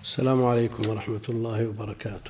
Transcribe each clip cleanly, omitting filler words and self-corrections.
السلام عليكم ورحمة الله وبركاته.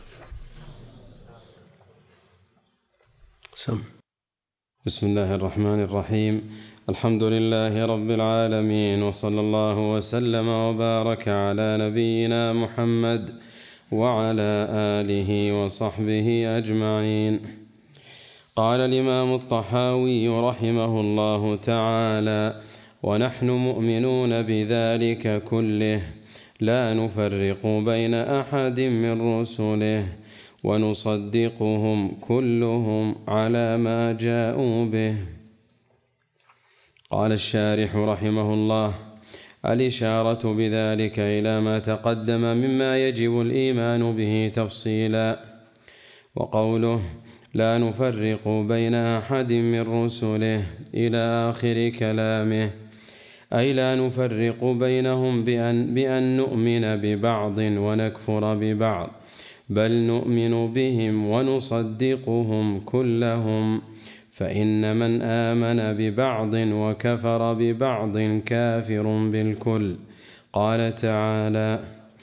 بسم الله الرحمن الرحيم. الحمد لله رب العالمين، وصلى الله وسلم وبارك على نبينا محمد وعلى آله وصحبه أجمعين. قال الإمام الطحاوي رحمه الله تعالى: ونحن مؤمنون بذلك كله، لا نفرق بين أحد من رسله، ونصدقهم كلهم على ما جاءوا به. قال الشارح رحمه الله: الإشارة بذلك إلى ما تقدم مما يجب الإيمان به تفصيلا. وقوله لا نفرق بين أحد من رسله إلى آخر كلامه، أي لا نفرق بينهم بأن نؤمن ببعض ونكفر ببعض، بل نؤمن بهم ونصدقهم كلهم، فإن من آمن ببعض وكفر ببعض كافر بالكل. قال تعالى: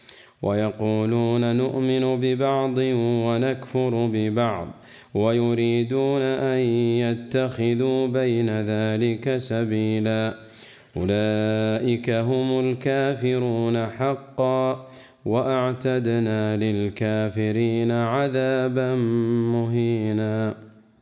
ويقولون نؤمن ببعض ونكفر ببعض، ويريدون أن يتخذوا بين ذلك سبيلا، أولئك هم الكافرون حقا، وأعتدنا للكافرين عذابا مهينا.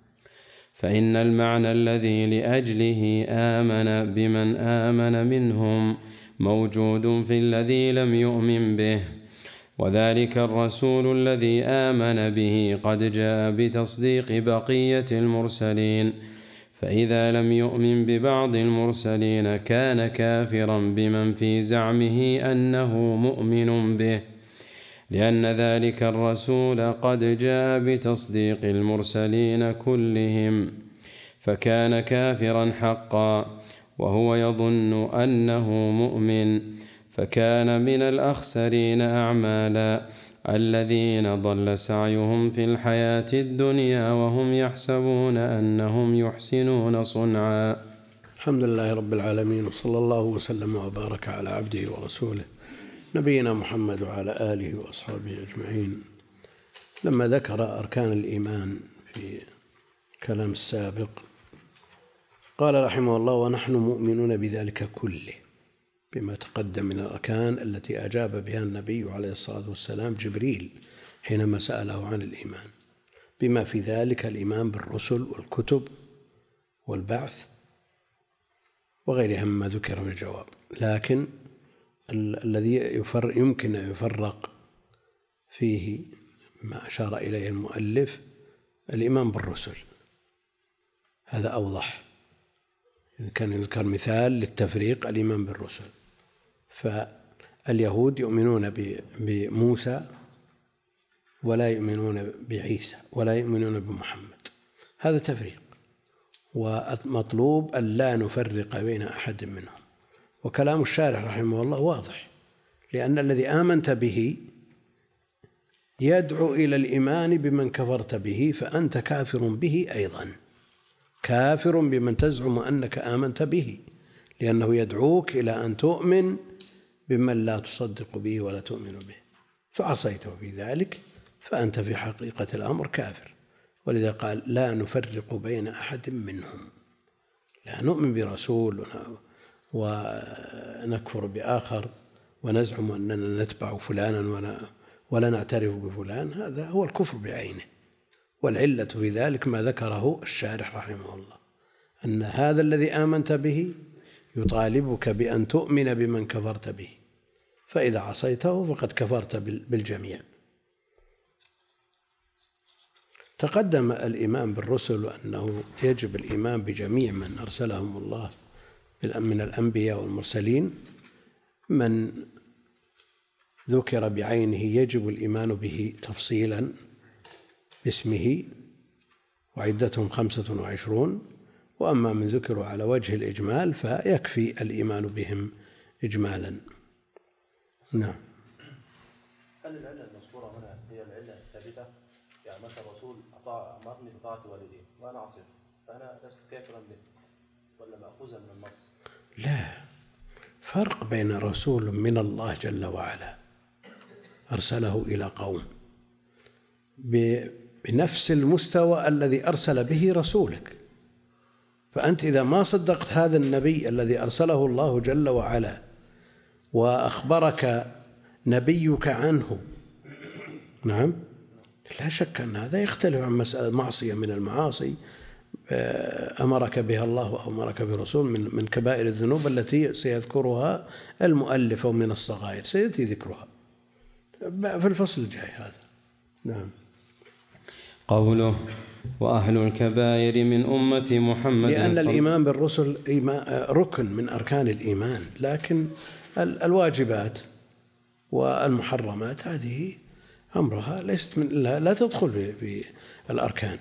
فإن المعنى الذي لأجله آمن بمن آمن منهم موجود في الذي لم يؤمن به، وذلك الرسول الذي آمن به قد جاء بتصديق بقية المرسلين، فإذا لم يؤمن ببعض المرسلين كان كافرا بمن في زعمه أنه مؤمن به، لأن ذلك الرسول قد جاء بتصديق المرسلين كلهم، فكان كافرا حقا وهو يظن أنه مؤمن، فكان من الأخسرين أعمالا، الذين ضل سعيهم في الحياة الدنيا وهم يحسبون أنهم يحسنون صنعا. الحمد لله رب العالمين، وصلى الله وسلم وبارك على عبده ورسوله نبينا محمد وعلى آله وأصحابه أجمعين. لما ذكر أركان الإيمان في كلام السابق قال رحمه الله: ونحن مؤمنون بذلك كله، بما تقدم من الأركان التي أجاب بها النبي عليه الصلاة والسلام جبريل حينما سأله عن الإيمان، بما في ذلك الإيمان بالرسل والكتب والبعث وغيرها مما ذكر في الجواب. لكن الذي يمكن أن يفرق فيه ما أشار إليه المؤلف الإيمان بالرسل، هذا أوضح، كان يذكر مثال للتفريق الإيمان بالرسل. فاليهود يؤمنون بموسى ولا يؤمنون بعيسى ولا يؤمنون بمحمد، هذا تفريق، ومطلوب أن لا نفرق بين أحد منهم. وكلام الشارح رحمه الله واضح، لأن الذي آمنت به يدعو إلى الإيمان بمن كفرت به، فأنت كافر به أيضا، كافر بمن تزعم أنك آمنت به، لأنه يدعوك إلى أن تؤمن بمن لا تصدق به ولا تؤمن به، فعصيته في ذلك فأنت في حقيقة الأمر كافر. ولذا قال: لا نفرق بين أحد منهم، لا نؤمن برسول ونكفر بآخر ونزعم أننا نتبع فلانا ولا نعترف بفلان، هذا هو الكفر بعينه. والعلة في ذلك ما ذكره الشارح رحمه الله، أن هذا الذي آمنت به يطالبك بأن تؤمن بمن كفرت به، فإذا عصيته فقد كفرت بالجميع. تقدم الإيمان بالرسل وأنه يجب الإيمان بجميع من أرسلهم الله من الأنبياء والمرسلين. من ذكر بعينه يجب الإيمان به تفصيلا باسمه، وعدتهم 25، وأما من ذكروا على وجه الإجمال فيكفي الإيمان بهم إجمالا. نعم. هل العلة المذكورة هنا هي العلة الثابتة؟ يعني مثلا الرسول أمرني بطاعة والدي وأنا عصيت، فأنا لست كافرا به، ولا مأخوذا من النص؟ لا فرق بين رسول من الله جل وعلا أرسله إلى قوم بنفس المستوى الذي أرسل به رسولك. فأنت إذا ما صدقت هذا النبي الذي أرسله الله جل وعلا وأخبرك نبيك عنه، نعم، لا شك أن هذا يختلف عن مسألة معصية من المعاصي أمرك بها الله وأمرك برسول من كبائر الذنوب التي سيذكرها المؤلف ومن الصغائر سيأتي ذكرها في الفصل الجاي هذا. نعم. قوله وأهل الكبائر من أمة محمد، لأن الإيمان بالرسل ركن من أركان الإيمان، لكن الواجبات والمحرمات هذه أمرها ليست لا تدخل في الأركان.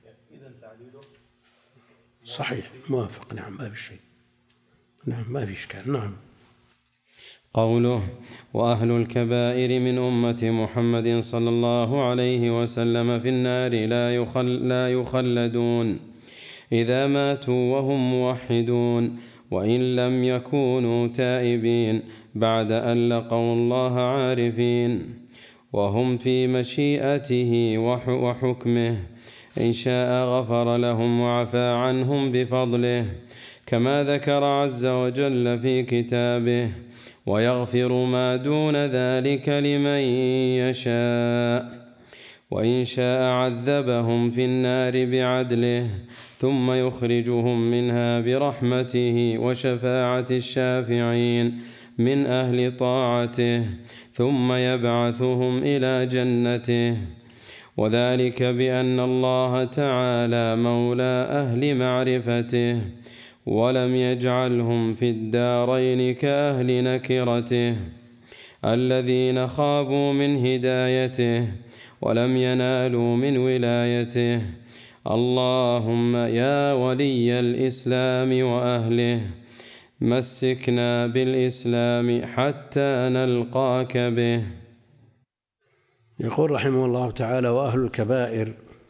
صحيح، موافق. نعم، ما في شيء. نعم، ما في إشكال. نعم. قوله وأهل الكبائر من أمة محمد صلى الله عليه وسلم في النار لا يخلدون إذا ماتوا وهم موحدون، وإن لم يكونوا تائبين بعد أن لقوا الله عارفين، وهم في مشيئته وحكمه، إن شاء غفر لهم وعفى عنهم بفضله، كما ذكر عز وجل في كتابه: ويغفر ما دون ذلك لمن يشاء، وإن شاء عذبهم في النار بعدله ثم يخرجهم منها برحمته وشفاعة الشافعين من أهل طاعته، ثم يبعثهم إلى جنته، وذلك بأن الله تعالى مولى أهل معرفته، ولم يجعلهم في الدارين كأهل نكرته الذين خابوا من هدايته ولم ينالوا من ولايته. اللهم يا ولي الإسلام وأهله مسكنا بالإسلام حتى نلقاك به. يقول رحمه الله تعالى: وأهل الكبائر،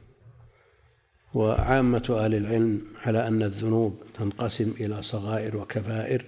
وعامة أهل العلم على أن الذنوب تنقسم إلى صغائر وكبائر،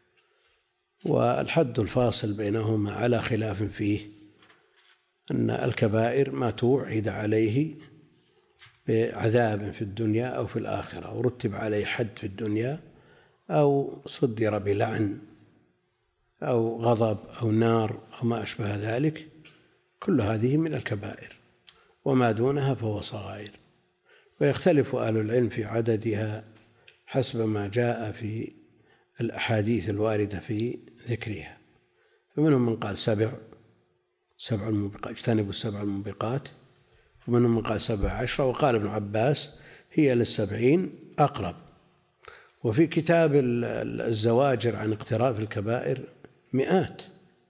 والحد الفاصل بينهما على خلاف فيه، أن الكبائر ما توعد عليه بعذاب في الدنيا أو في الآخرة، أو رتب عليه حد في الدنيا، أو صدر بلعن أو غضب أو نار أو ما أشبه ذلك، كل هذه من الكبائر، وما دونها فهو صغائر. ويختلف أهل العلم في عددها حسب ما جاء في الأحاديث الواردة في ذكرها، فمنهم من قال سبع الموبقات، اجتنبوا السبع الموبقات، ومنهم من قال 17، وقال ابن عباس هي لل70 أقرب. وفي كتاب الزواجر عن اقتراف الكبائر مئات،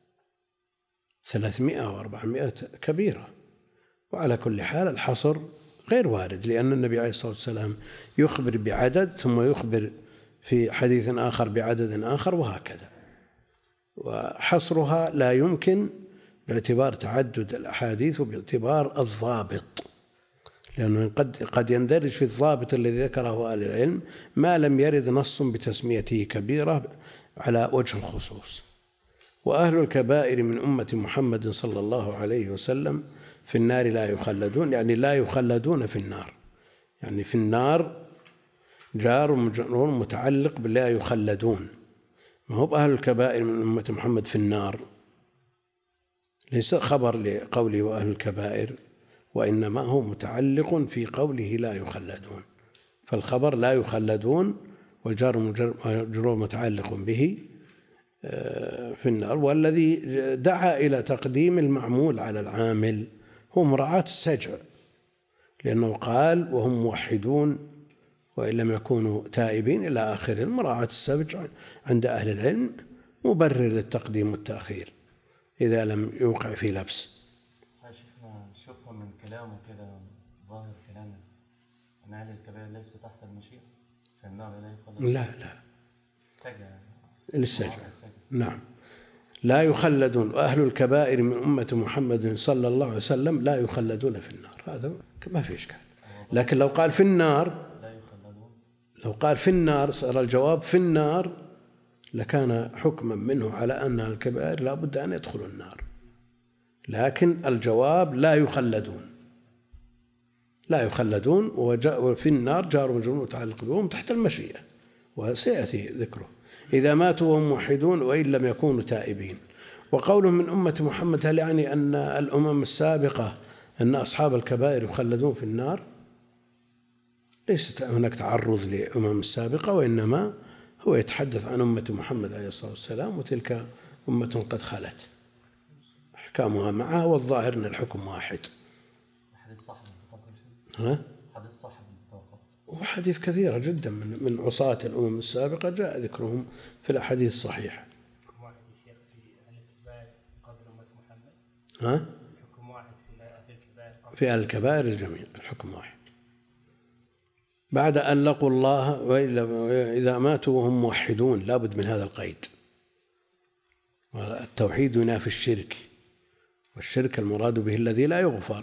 300 و400 كبيرة. وعلى كل حال الحصر غير وارد، لأن النبي عليه الصلاة والسلام يخبر بعدد ثم يخبر في حديث آخر بعدد آخر، وهكذا. وحصرها لا يمكن باعتبار تعدد الأحاديث وباعتبار الضابط، لأنه قد يندرج في الضابط الذي ذكره أهل العلم ما لم يرد نص بتسميته كبيرة على وجه الخصوص. وأهل الكبائر من أمة محمد صلى الله عليه وسلم في النار لا يخلدون، يعني لا يخلدون في النار، يعني في النار جار ومجرور متعلق بلا يخلدون. ما هو أهل الكبائر من أمة محمد في النار ليس خبر لقوله وأهل الكبائر، وإنما هو متعلق في قوله لا يخلدون، فالخبر لا يخلدون والجار ومجرور متعلق به في النار. والذي دعا إلى تقديم المعمول على العامل هو مراعاة السجع، لأنه قال وهم موحدون وإن لم يكونوا تائبين إلى آخره. مراعاة السجع عند أهل العلم مبرر للتقديم والتأخير إذا لم يوقع في لبس. شفنا نشوفه من كلامه كده، ظاهر كلامه أن أهل الكبائر ليسوا تحت المشيئة في النار لا يخلدون. لا السجع للسجع. نعم، لا يخلدون. وأهل الكبائر من أمة محمد صلى الله عليه وسلم لا يخلدون في النار، هذا ما في إشكال. لكن لو قال في النار، لو قال في النار صار الجواب في النار، لكان حكما منه على أن الكبائر لا بد أن يدخلوا النار، لكن الجواب لا يخلدون وفي النار جار ومجرور متعلق بهم تحت المشيئة، وسيأتي ذكره إذا ماتوا وهم موحدون وإن لم يكونوا تائبين. وقوله من أمة محمد هل يعني أن الأمم السابقة أن أصحاب الكبائر يخلدون في النار؟ ليست هناك تعرض لأمم السابقة، وإنما هو يتحدث عن أمة محمد عليه الصلاة والسلام، وتلك أمة قد خلت أحكامها معها، والظاهر أن الحكم واحد. وحديث كثيرة جدا من عصاة الأمم السابقة جاء ذكرهم في الأحاديث الصحيحة. في الكبائر الجميع الحكم واحد بعد أن لقوا الله، وإذا ماتوا وهم موحدون لابد من هذا القيد. التوحيد ينافي الشرك، والشرك المراد به الذي لا يغفر.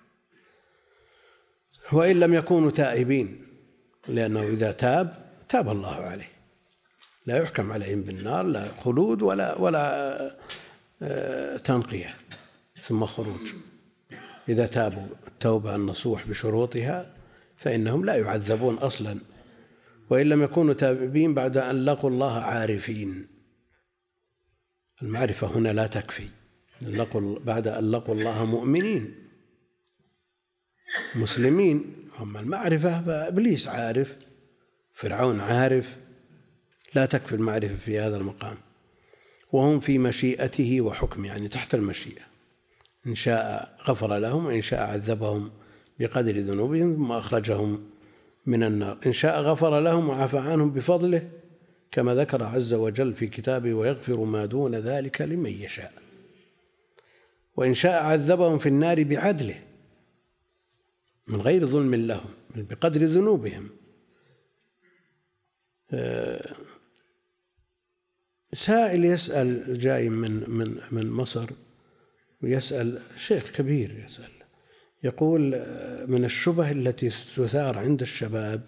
وإن لم يكونوا تائبين، لأنه إذا تاب الله عليه، لا يحكم عليهم بالنار، لا خلود ولا تنقية ثم خروج. إذا تابوا التوبة النصوح بشروطها فإنهم لا يعذبون أصلا. وإن لم يكونوا تائبين بعد أن لقوا الله عارفين، المعرفة هنا لا تكفي، بعد أن لقوا الله مؤمنين مسلمين. هم المعرفة فإبليس عارف، فرعون عارف، لا تكفي المعرفة في هذا المقام. وهم في مشيئته وحكمه، يعني تحت المشيئة، إن شاء غفر لهم وإن شاء عذبهم بقدر ذنوبهم ثم أخرجهم من النار. إن شاء غفر لهم وعفى عنهم بفضله كما ذكر عز وجل في كتابه ويغفر ما دون ذلك لمن يشاء. وإن شاء عذبهم في النار بعدله من غير ظلم لهم بقدر ذنوبهم. سائل يسأل جاي من مصر ويسأل شيخ كبير، يقول من الشبه التي تثار عند الشباب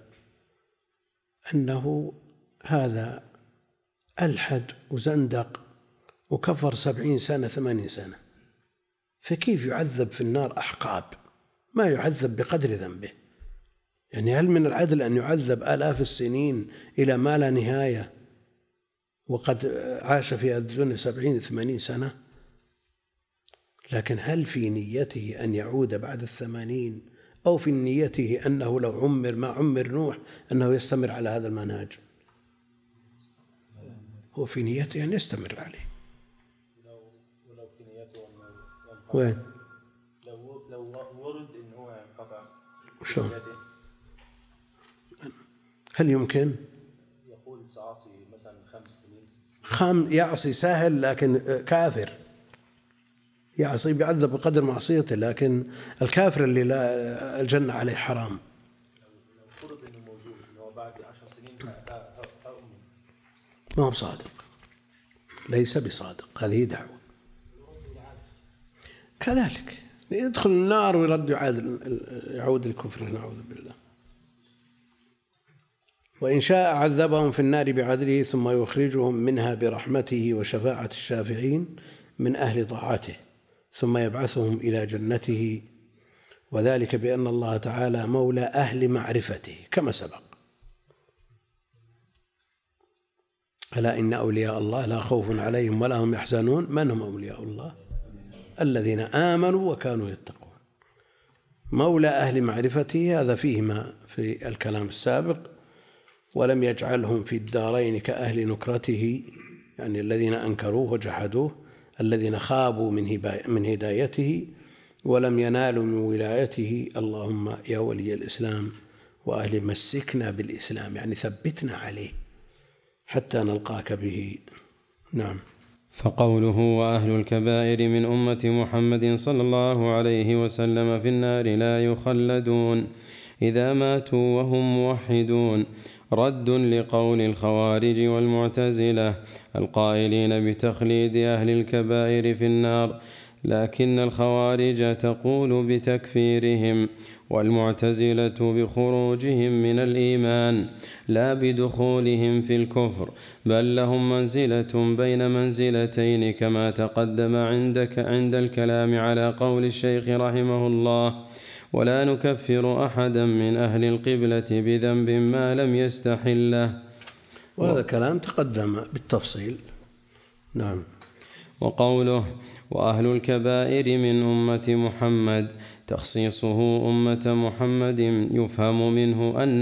أنه هذا ألحد وزندق وكفر 70 سنة 80 سنة، فكيف يعذب في النار أحقاب ما يعذب بقدر ذنبه؟ يعني هل من العدل أن يعذب آلاف السنين إلى ما لا نهاية وقد عاش في الدنيا 70 80 سنة؟ لكن هل في نيته أن يعود بعد 80، أو في نيته أنه لو عمر ما عمر نوح أنه يستمر على هذا المنهج؟ هو في نيته أن يستمر عليه. ولو في نيته وين؟ لو ورد إن هو ينقطع شو؟ هل يمكن؟ يقول سأعصي مثلا 5 سنين يعصي سهل، لكن كافر يعصي بيعذب بقدر معصيته، لكن الكافر اللي لا الجنة عليه حرام. لو فرض إنه موجود إنه هو بعد 10 سنين ما هو بصادق، ليس بصادق، هذه دعوة. كذلك يدخل النار ويرد يعود الكفر، نعوذ بالله. وإن شاء عذبهم في النار بعدله ثم يخرجهم منها برحمته وشفاعة الشافعين من أهل طاعته ثم يبعثهم إلى جنته، وذلك بأن الله تعالى مولى أهل معرفته كما سبق. ألا إن أولياء الله لا خوف عليهم ولا هم يحزنون. من هم أولياء الله؟ الذين آمنوا وكانوا يتقون. مولى أهل معرفته هذا فيهما في الكلام السابق، ولم يجعلهم في الدارين كأهل نكرته، يعني الذين أنكروه وجحدوه، الذين خابوا من هدايته ولم ينالوا من ولايته. اللهم يا ولي الإسلام وأهل مسكنا بالإسلام، يعني ثبتنا عليه حتى نلقاك به. نعم. فقوله وأهل الكبائر من أمة محمد صلى الله عليه وسلم في النار لا يخلدون إذا ماتوا وهم موحدون رد لقول الخوارج والمعتزلة القائلين بتخليد أهل الكبائر في النار، لكن الخوارج تقول بتكفيرهم، والمعتزلة بخروجهم من الإيمان لا بدخولهم في الكفر، بل لهم منزلة بين منزلتين كما تقدم عند الكلام على قول الشيخ رحمه الله: ولا نكفر أحدا من أهل القبلة بذنب ما لم يستحله. وهذا كلام تقدم بالتفصيل. نعم. وقوله: وأهل الكبائر من أمة محمد، تخصيصه أمة محمد يفهم منه أن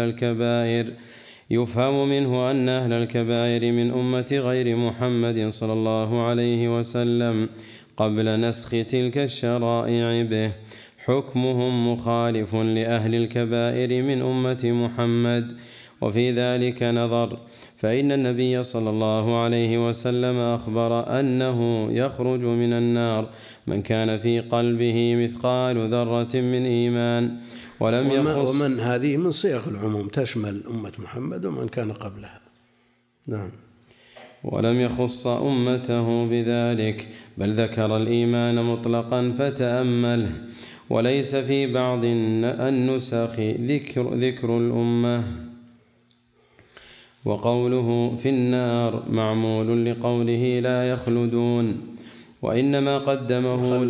أهل الكبائر من أمة غير محمد صلى الله عليه وسلم قبل نسخ تلك الشرائع به حكمهم مخالف لأهل الكبائر من أمة محمد. وفي ذلك نظر، فإن النبي صلى الله عليه وسلم أخبر أنه يخرج من النار من كان في قلبه مثقال ذرة من إيمان، ومن هذه من صيغ العموم تشمل أمة محمد ومن كان قبلها. نعم. ولم يخص أمته بذلك، بل ذكر الإيمان مطلقا فتأمله، وليس في بعض النسخ ذكر الأمة. وقوله في النار معمول لقوله لا يخلدون، وإنما قدمه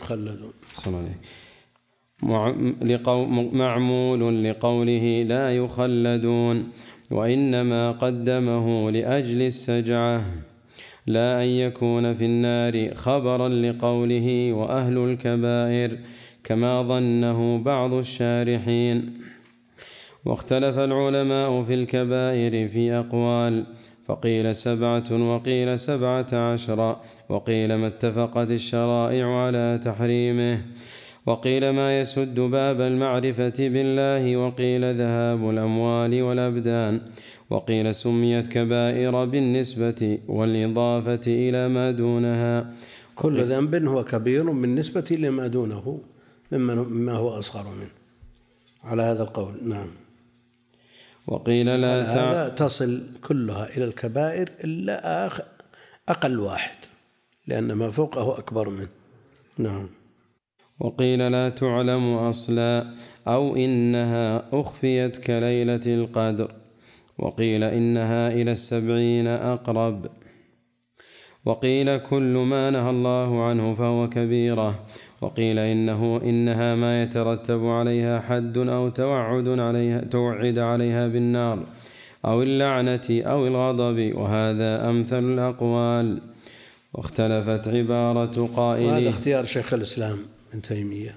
معمول لقوله لا يخلدون، وإنما قدمه لأجل السجعة، لا أن يكون في النار خبرا لقوله وأهل الكبائر كما ظنه بعض الشارحين. واختلف العلماء في الكبائر في أقوال، فقيل 7 وقيل 17، وقيل ما اتفقت الشرائع على تحريمه، وقيل ما يسد باب المعرفة بالله، وقيل ذهاب الأموال والأبدان، وقيل سميت كبائر بالنسبة والإضافة إلى ما دونها. كل ذنب هو كبير بالنسبة لما دونه مما هو أصغر منه، على هذا القول. نعم. وقيل لا تصل كلها إلى الكبائر إلا أقل واحد، لأن ما فوقه أكبر منه. نعم. وقيل لا تعلم أصلا، أو إنها أخفيت كليلة القدر، وقيل إنها إلى 70 أقرب، وقيل كل ما نهى الله عنه فهو كبيرة، وقيل إنها ما يترتب عليها حد أو توعد عليها بالنار أو اللعنة أو الغضب، وهذا أمثل الأقوال. واختلفت عبارة قائله، وهذا اختيار شيخ الإسلام ابن تيمية.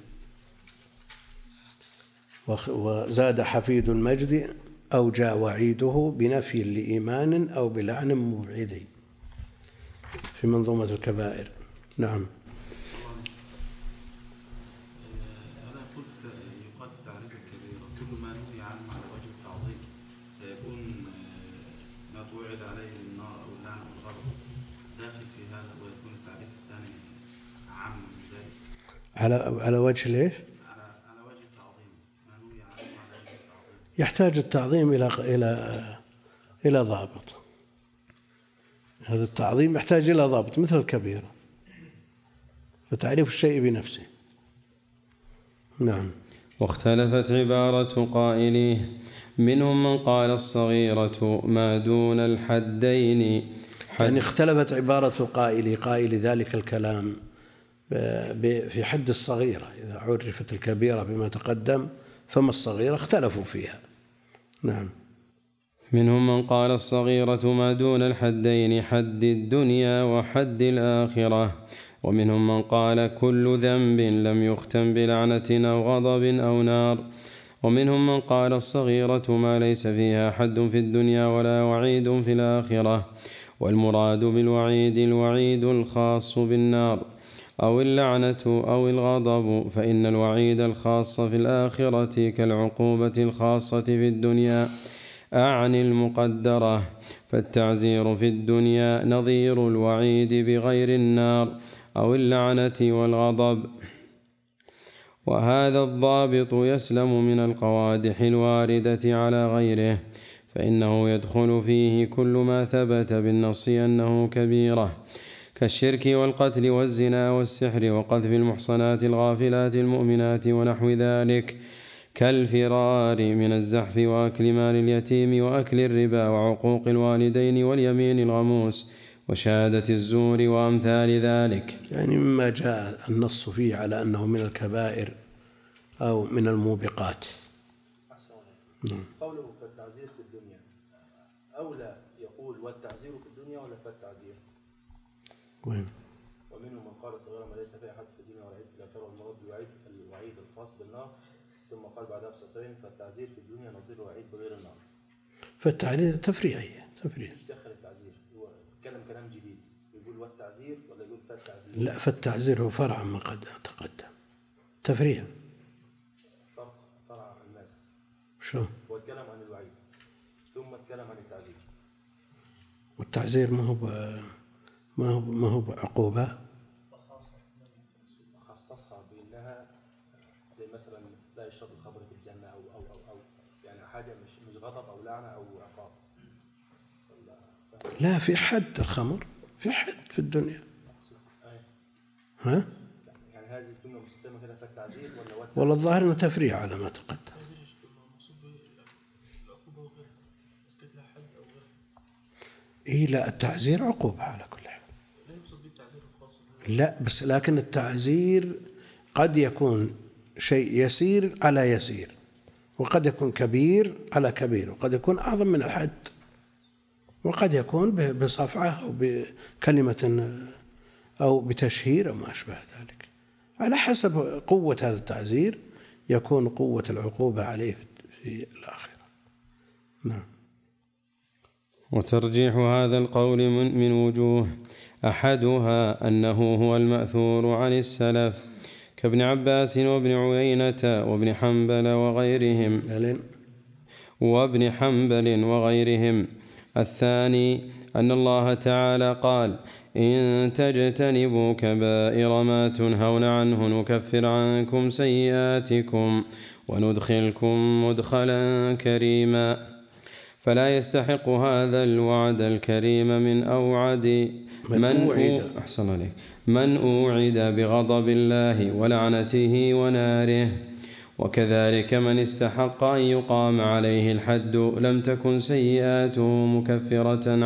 وزاد حفيد المجد أو جاء وعيده بنفي لإيمان أو بلعن مبعدي في منظومة الكبائر. نعم. أنا قلت يقال تعريف الكبيرة كل ما نهي عنه على وجه التعظيم، فيكون ما توعد عليه النار أو اللعن أو الغضب داخل في هذا، ويكون التعريف الثاني عام من ذلك. على وجه ليش؟ على وجه التعظيم، ما نهي عنه على وجه التعظيم. يحتاج التعظيم إلى ضابط. هذا التعظيم يحتاج إلى ضابط مثل الكبيرة، فتعريف الشيء بنفسه. نعم. واختلفت عبارة قائليه، منهم من قال الصغيرة ما دون الحدين يعني اختلفت عبارة قائل ذلك الكلام في حد الصغيرة، إذا عرفت الكبيرة بما تقدم ثم الصغيرة اختلفوا فيها. نعم. منهم من قال الصغيرة ما دون الحدين حد الدنيا وحد الآخرة، ومنهم من قال كل ذنب لم يختم بلعنة أو غضب أو نار، ومنهم من قال الصغيرة ما ليس فيها حد في الدنيا ولا وعيد في الآخرة، والمراد بالوعيد الوعيد الخاص بالنار أو اللعنة أو الغضب، فإن الوعيد الخاص في الآخرة كالعقوبة الخاصة في الدنيا أعني المقدرة، فالتعزير في الدنيا نظير الوعيد بغير النار أو اللعنة والغضب. وهذا الضابط يسلم من القوادح الواردة على غيره، فإنه يدخل فيه كل ما ثبت بالنص أنه كبيرة، كالشرك والقتل والزنا والسحر وقذف المحصنات الغافلات المؤمنات ونحو ذلك، كالفرار من الزحف وأكل مال اليتيم وأكل الربا وعقوق الوالدين واليمين الغموس وشهادة الزور وأمثال ذلك. يعني مما جاء النص فيه على أنه من الكبائر أو من الموبقات. قوله فالتعزير في الدنيا أولى يقول والتعزير في الدنيا ولا فالتعزير؟ وين؟ ومنهم من قال صغيرا ما ليس فيه حد في الدنيا ولا عيد لا ترى المرض الوعيد الخاص بالنار، ثم قال بعدها بسطرين فالتعزير في الدنيا نظير وعيد بغير النار. فالتعزير تفريعية. ايش دخل التعزير؟ هو اتكلم كلام جديد يقول والتعزير ولا يقول فالتعزير؟ لا، فالتعزير هو فرع ما قد تقدم، تفريع. فرع الماسك. شو؟ هو اتكلم عن الوعيد ثم اتكلم عن التعزير. والتعزير ما هو عقوبة. خصصها بأنها زي مثلا لا يشرب الخمر في الجنة أو يعني حاجة مش غضب أو لعنة أو عقاب. لا، في حد الخمر، في حد في الدنيا. ها؟ يعني هذه الجملة مستمة كده في التعزير ولا والله الظاهر انه تفريع على ما تقدم. إيه لا، التعزير عقوبة على كل حال. لا بس لكن التعزير قد يكون شيء يسير على يسير، وقد يكون كبير على كبير، وقد يكون أعظم من الحد، وقد يكون بصفعة أو بكلمة أو بتشهير أو ما أشبه ذلك. على حسب قوة هذا التعزير يكون قوة العقوبة عليه في الآخرة. نعم. وترجيح هذا القول من وجوه، أحدها أنه هو المأثور عن السلف كابن عباس وابن عيينة وابن حنبل وغيرهم. الثاني أن الله تعالى قال إن تجتنبوا كبائر ما تنهون عنه نكفر عنكم سيئاتكم وندخلكم مدخلا كريما. فلا يستحق هذا الوعد الكريم من أوعد بغضب الله ولعنته وناره. وكذلك من استحق أن يقام عليه الحد لم تكن سيئاته مكفرة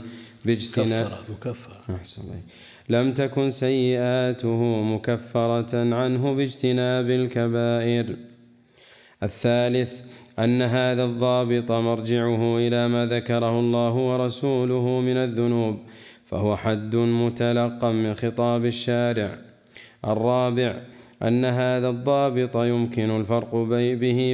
عنه باجتناب الكبائر. الثالث أن هذا الضابط مرجعه إلى ما ذكره الله ورسوله من الذنوب، فهو حد متلقى من خطاب الشارع. الرابع أن هذا الضابط يمكن الفرق به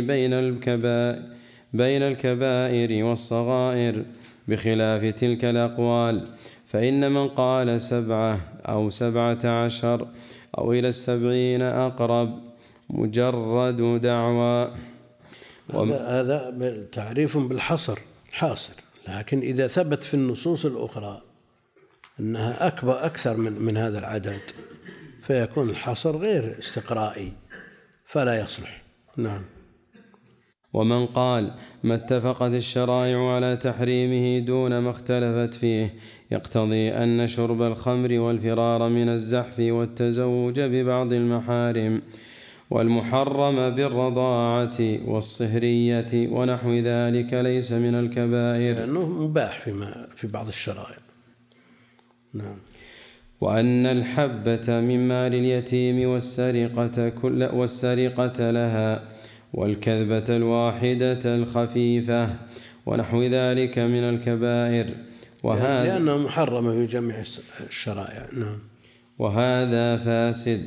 بين الكبائر والصغائر بخلاف تلك الأقوال، فإن من قال 7 أو 17 أو إلى 70 أقرب مجرد دعوى. هذا تعريف بالحصر الحاصر، لكن إذا ثبت في النصوص الأخرى أنها أكثر من هذا العدد فيكون الحصر غير استقرائي فلا يصلح. نعم. ومن قال ما اتفقت الشرائع على تحريمه دون ما اختلفت فيه يقتضي أن شرب الخمر والفرار من الزحف والتزوج ببعض المحارم والمحرم بالرضاعة والصهرية ونحو ذلك ليس من الكبائر، لأنه مباح في بعض الشرائع. نعم. وأن الحبة من مال اليتيم والسرقة لها والكذبة الواحدة الخفيفة ونحو ذلك من الكبائر، لأنه محرم في جميع الشرائع. نعم. وهذا فاسد.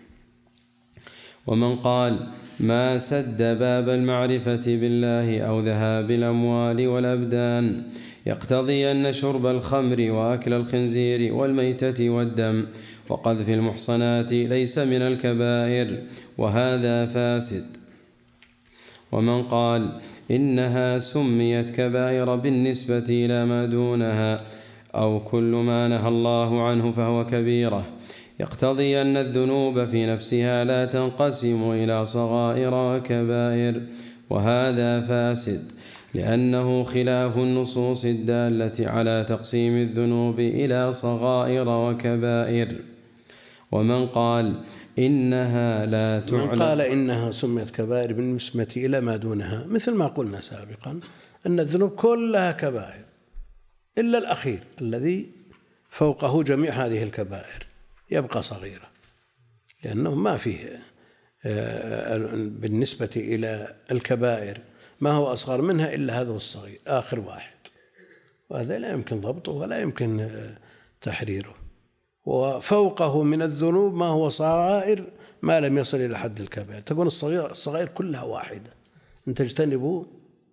ومن قال ما سد باب المعرفة بالله أو ذهاب الأموال والأبدان يقتضي أن شرب الخمر وأكل الخنزير والميتة والدم وقذف المحصنات ليس من الكبائر، وهذا فاسد. ومن قال إنها سميت كبائر بالنسبة إلى ما دونها أو كل ما نهى الله عنه فهو كبيرة يقتضي أن الذنوب في نفسها لا تنقسم إلى صغائر وكبائر، وهذا فاسد، لأنه خلاف النصوص الدالة على تقسيم الذنوب إلى صغائر وكبائر. ومن قال إنها لا تعلم، من قال إنها سميت كبائر بالنسبة إلى ما دونها، مثل ما قلنا سابقا أن الذنوب كلها كبائر إلا الأخير الذي فوقه جميع هذه الكبائر يبقى صغيرة، لأنه ما فيه بالنسبة إلى الكبائر ما هو أصغر منها إلا هذا الصغير آخر واحد، وهذا لا يمكن ضبطه ولا يمكن تحريره. وفوقه من الذنوب ما هو صغائر ما لم يصل إلى حد الكبائر، تكون الصغائر كلها واحدة. إن تجتنبوا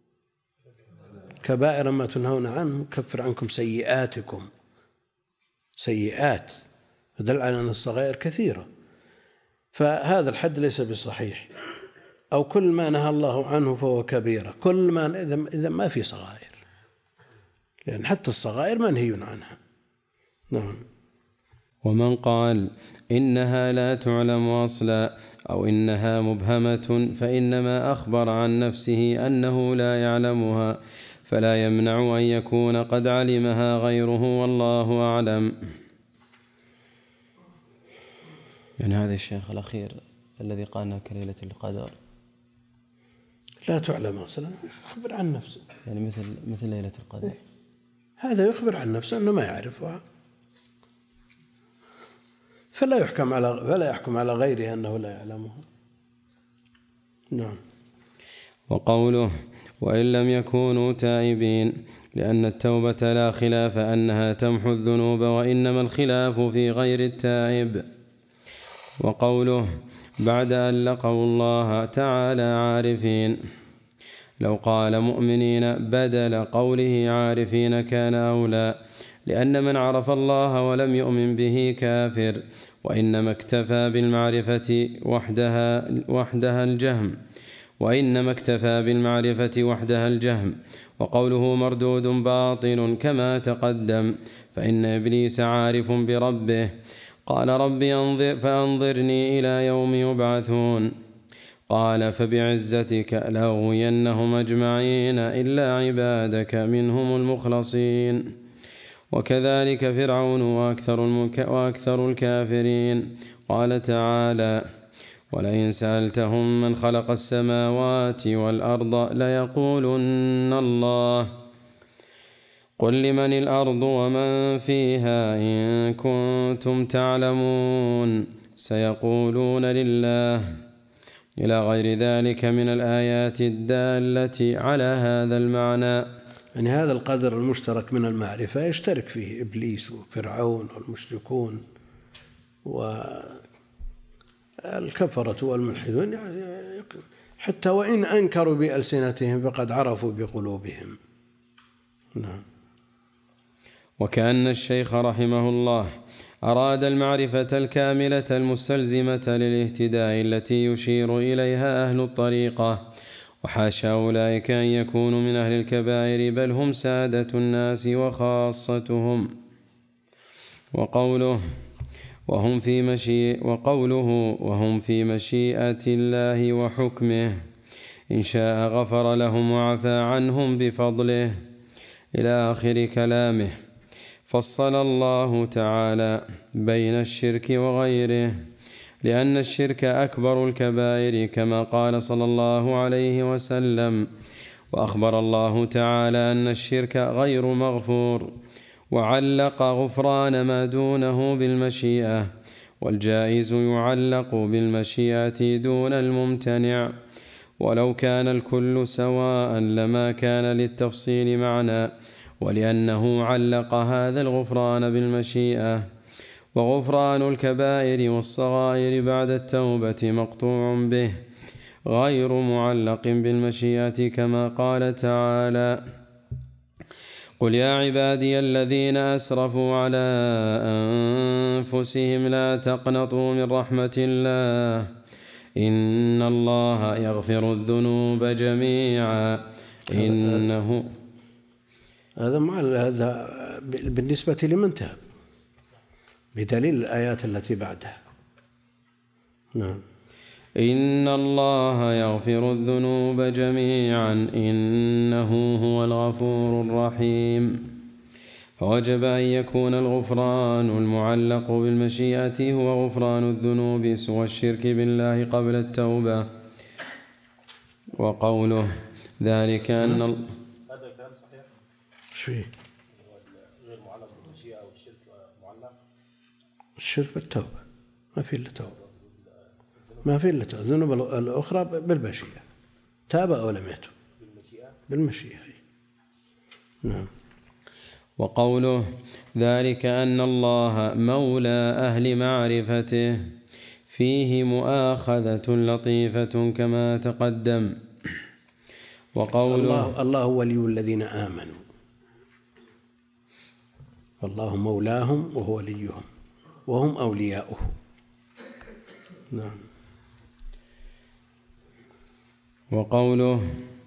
كبائر ما تنهون عنه كفر عنكم سيئاتكم. سيئات فدل على أن الصغائر كثيرة، فهذا الحد ليس بصحيح. أو كل ما نهى الله عنه فهو كبيرة، كل ما إذا ما في صغائر، لأن حتى الصغائر منهي عنها. نعم. ومن قال إنها لا تعلم أصلا أو إنها مبهمة فإنما أخبر عن نفسه أنه لا يعلمها، فلا يمنع أن يكون قد علمها غيره، والله أعلم. يعني هذا الشيخ الأخير الذي قالنا كليلة القدر لا تعلم أصلا، يخبر عن نفسه، يعني مثل ليلة القدر، هذا يخبر عن نفسه أنه ما يعرفها، فلا يحكم على غيره أنه لا يعلمها. نعم. وقوله وإن لم يكونوا تائبين، لأن التوبة لا خلاف أنها تمحو الذنوب، وإنما الخلاف في غير التائب. وقوله بعد أن لقوا الله تعالى عارفين، لو قال مؤمنين بدل قوله عارفين كان أولى، لأن من عرف الله ولم يؤمن به كافر، وإنما اكتفى بالمعرفة وحدها الجهم. وقوله مردود باطل كما تقدم، فإن إبليس عارف بربه، قال ربي فأنظرني إلى يوم يبعثون، قال فبعزتك لأغوينهم أجمعين إلا عبادك منهم المخلصين. وكذلك فرعون وأكثر الكافرين. قال تعالى ولئن سألتهم من خلق السماوات والأرض ليقولن الله، قل لمن الأرض ومن فيها إن كنتم تعلمون، سيقولون لله، إلى غير ذلك من الآيات الدالة على هذا المعنى. يعني هذا القدر المشترك من المعرفة يشترك فيه إبليس وفرعون والمشركون والكفرة والملحدون، يعني حتى وإن أنكروا بألسنتهم فقد عرفوا بقلوبهم. نعم. وكأن الشيخ رحمه الله أراد المعرفة الكاملة المستلزمة للاهتداء التي يشير إليها أهل الطريقة، وحاشا أولئك أن يكونوا من أهل الكبائر، بل هم سادة الناس وخاصتهم. وقوله وهم في مشيئة الله وحكمه، إن شاء غفر لهم وعفى عنهم بفضله، إلى آخر كلامه. فصل الله تعالى بين الشرك وغيره، لأن الشرك أكبر الكبائر كما قال صلى الله عليه وسلم، وأخبر الله تعالى أن الشرك غير مغفور، وعلق غفران ما دونه بالمشيئة، والجائز يعلق بالمشيئة دون الممتنع، ولو كان الكل سواء لما كان للتفصيل معنى، ولأنه علق هذا الغفران بالمشيئة. وغفران الكبائر والصغائر بعد التوبة مقطوع به، غير معلق بالمشيئة، كما قال تعالى قل يا عبادي الذين أسرفوا على أنفسهم لا تقنطوا من رحمة الله إن الله يغفر الذنوب جميعا إنه. هذا بالنسبة لمن تاب بدليل الآيات التي بعدها. نعم. إن الله يغفر الذنوب جميعا إنه هو الغفور الرحيم. فوجب أن يكون الغفران المعلق بالمشيئة هو غفران الذنوب سوى الشرك بالله قبل التوبة. وقوله ذلك أن هذا الكلام صحيح؟ شيء غير معلق بالمشيئة أو الشرك معلق؟ الشرك بالتوبة، ما في إلا توبة، ما في إلا توبة. الذنوب الأخرى بالمشيئة، تاب أو لم يتب بالمشيئة. نعم. وقوله ذلك أن الله مولى أهل معرفته فيه مؤاخذة لطيفة كما تقدم. وقوله الله ولي الذين آمنوا، فالله مولاهم وهو وليهم وهم أولياؤه. نعم. وقوله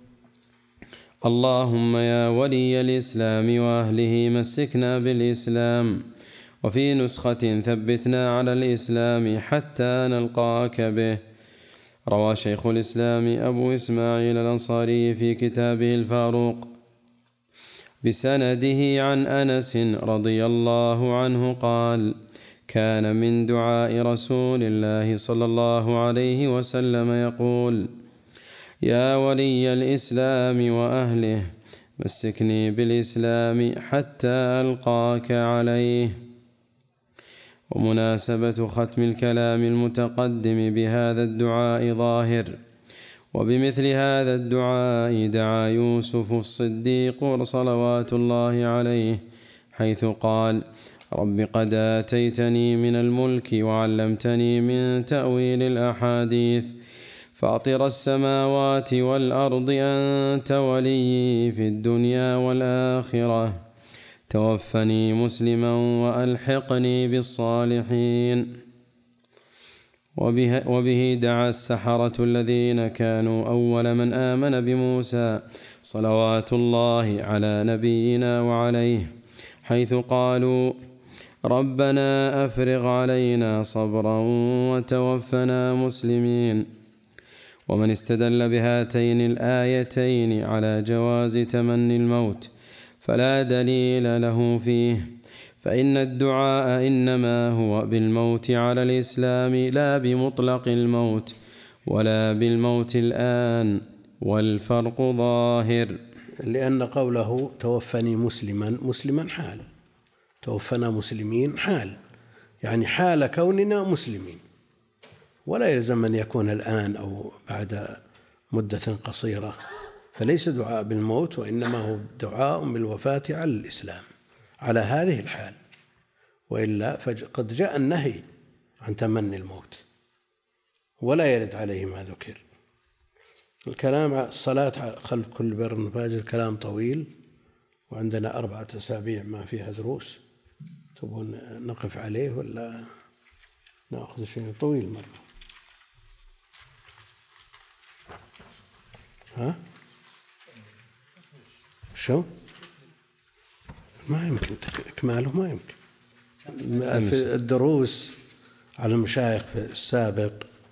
اللهم يا ولي الإسلام وأهله مسكنا بالإسلام، وفي نسخة ثبتنا على الإسلام حتى نلقاك به. روى شيخ الإسلام أبو إسماعيل الأنصاري في كتابه الفاروق بسنده عن أنس رضي الله عنه قال: كان من دعاء رسول الله صلى الله عليه وسلم يقول: يا ولي الإسلام وأهله مسكني بالإسلام حتى ألقاك عليه. ومناسبة ختم الكلام المتقدم بهذا الدعاء ظاهر، وبمثل هذا الدعاء دعا يوسف الصديق صلوات الله عليه حيث قال: رب قد آتيتني من الملك وعلمتني من تأويل الأحاديث فاطر السماوات والأرض أنت ولي في الدنيا والآخرة توفني مسلما وألحقني بالصالحين. وبه دعا السحرة الذين كانوا أول من آمن بموسى صلوات الله على نبينا وعليه حيث قالوا: ربنا أفرغ علينا صبرا وتوفنا مسلمين. ومن استدل بهاتين الآيتين على جواز تمني الموت فلا دليل له فيه، فإن الدعاء إنما هو بالموت على الإسلام لا بمطلق الموت ولا بالموت الآن، والفرق ظاهر. لأن قوله توفني مسلما حال، توفنا مسلمين حال، يعني حال كوننا مسلمين، ولا يلزم أن يكون الآن أو بعد مدة قصيرة. فليس دعاء بالموت، وإنما هو دعاء بالوفاة على الإسلام على هذه الحال، وإلا فقد جاء النهي عن تمني الموت ولا يرد عليه ما ذكر. الكلام على الصلاة خلف كل بر وفاجر كلام طويل، وعندنا 4 أسابيع ما فيها دروس. تبون نقف عليه ولا نأخذ شيء طويل مرة؟ ها؟ شو؟ ما يمكن إكماله، ما يمكن. في الدروس على المشايخ في السابق،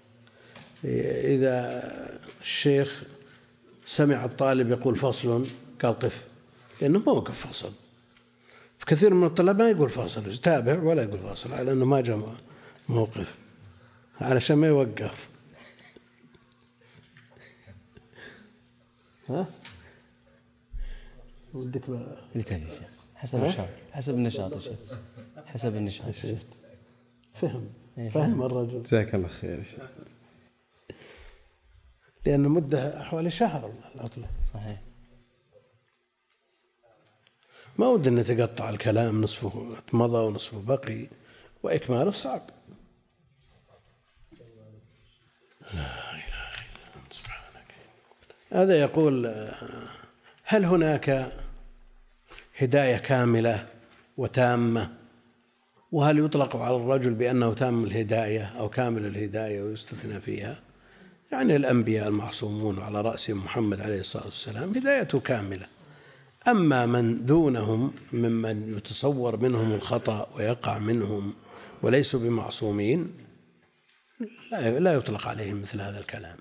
إذا الشيخ سمع الطالب يقول فصل قال قف، لأنه ما وقف فصل. في كثير من الطلبة ما يقول فاصل، يتابع ولا يقول فاصل، على أنه ما جاء موقف، علشان ما يوقف. ها؟ ودك حسب النشاط، حسب النشاط يا شيخ، حسب النشاط. فهم الرجل. جزاك الله خير يا شيخ. لأن المدة حوالي شهر العطلة. صحيح. ما ود أن نتقطع الكلام، نصفه مضى ونصفه بقي، وإكماله صعب. لا إله إلا أنت سبحانك. هذا يقول: هل هناك هداية كاملة وتامة؟ وهل يطلق على الرجل بأنه تام الهداية أو كامل الهداية ويستثنى فيها؟ يعني الأنبياء المعصومون على رأسهم محمد عليه الصلاة والسلام هدايته كاملة. أما من دونهم ممن يتصور منهم الخطأ ويقع منهم وليسوا بمعصومين، لا يطلق عليهم مثل هذا الكلام.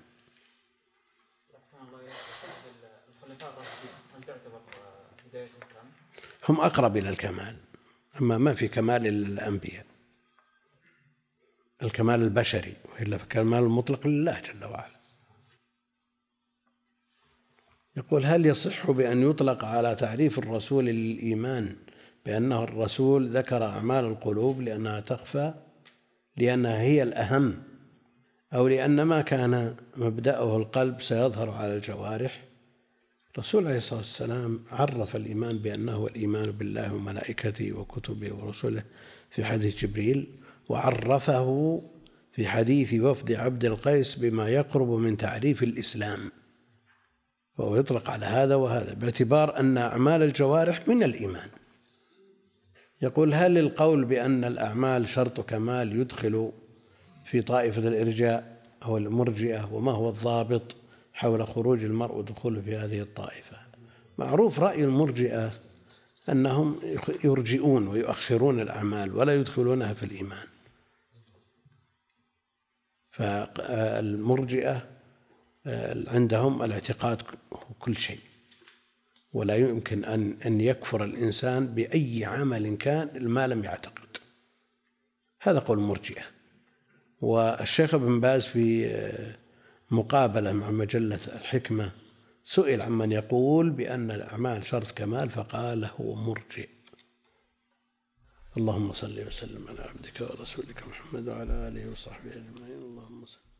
هم أقرب إلى الكمال، أما ما في كمال إلا الأنبياء، الكمال البشري، وإلا فالكمال المطلق لله جل وعلا. يقول: هل يصح بأن يطلق على تعريف الرسول للإيمان بأنه الرسول ذكر أعمال القلوب لأنها تخفى، لأنها هي الأهم، أو لأن ما كان مبدأه القلب سيظهر على الجوارح؟ الرسول عليه الصلاة والسلام عرف الإيمان بأنه الإيمان بالله وملائكته وكتبه ورسله في حديث جبريل، وعرفه في حديث وفد عبد القيس بما يقرب من تعريف الإسلام، وهو يطلق على هذا وهذا باعتبار أن أعمال الجوارح من الإيمان. يقول: هل القول بأن الأعمال شرط كمال يدخل في طائفة الإرجاء أو المرجئة؟ وما هو الضابط حول خروج المرء ودخوله في هذه الطائفة؟ معروف رأي المرجئة أنهم يرجئون ويؤخرون الأعمال ولا يدخلونها في الإيمان. فالمرجئة عندهم الاعتقاد كل شيء، ولا يمكن أن يكفر الإنسان بأي عمل كان ما لم يعتقد. هذا قول المرجئة. والشيخ ابن باز في مقابلة مع مجلة الحكمة سئل عمن يقول بأن الأعمال شرط كمال فقال: هو مرجئ. اللهم صل وسلم على عبدك ورسولك محمد وعلى آله وصحبه أجمعين. اللهم صل.